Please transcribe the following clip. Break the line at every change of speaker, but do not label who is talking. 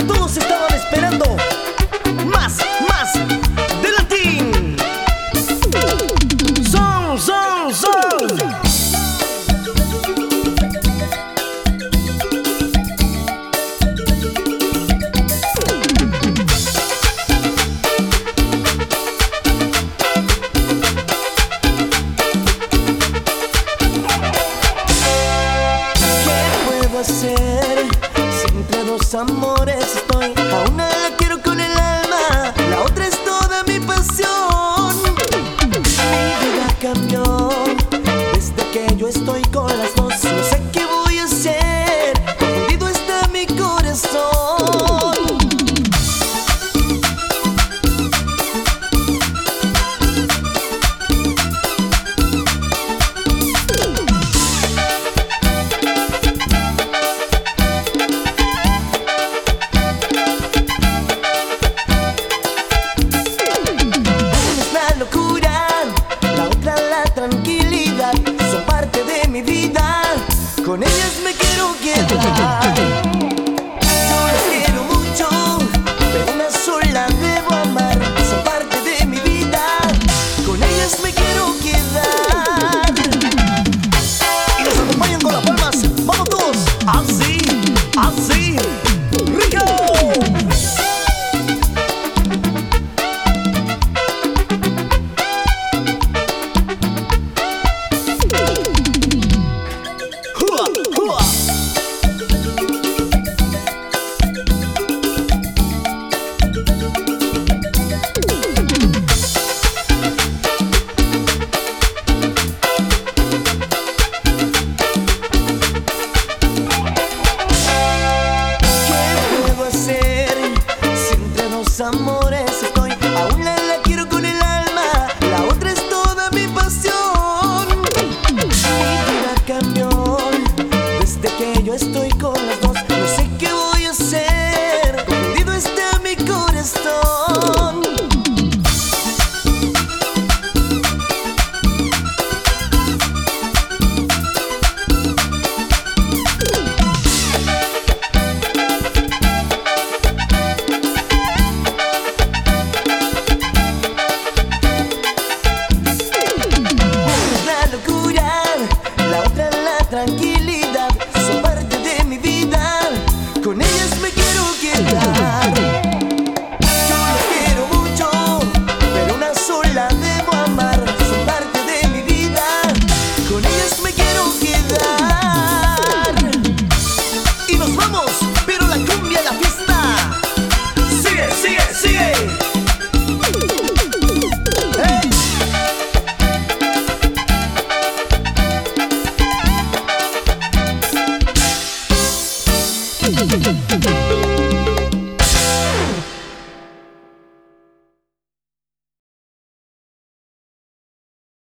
Todos estaban esperando más de Latín. Son.
Hacer. Siempre dos amores estoy. A una la quiero con el alma, la otra es toda mi pasión. Mi vida cambió desde que yo estoy con las dos. No sé qué voy a hacer, confundido está mi corazón. Tranquilidad, son parte de mi vida, con ellas me quiero quedar. Yo las quiero mucho, pero una sola debo amar. Son parte de mi vida, con ellas me quiero quedar.
Y nos acompañan con las palmas, vamos todos, así, ¡rico!
Amores estoy, a una la quiero con el alma, la otra es toda mi pasión. Mi vida cambió desde que yo estoy con las dos. No sé qué voy a hacer, confundido está mi corazón. Tranquilidad, son parte de mi vida, con ellas me quiero quedar. Yo las quiero mucho, pero una sola debo amar. Son parte de mi vida, con ellas me quiero quedar.
Y nos vamos, pero la cumbia, la fiesta sigue.
¡Hey!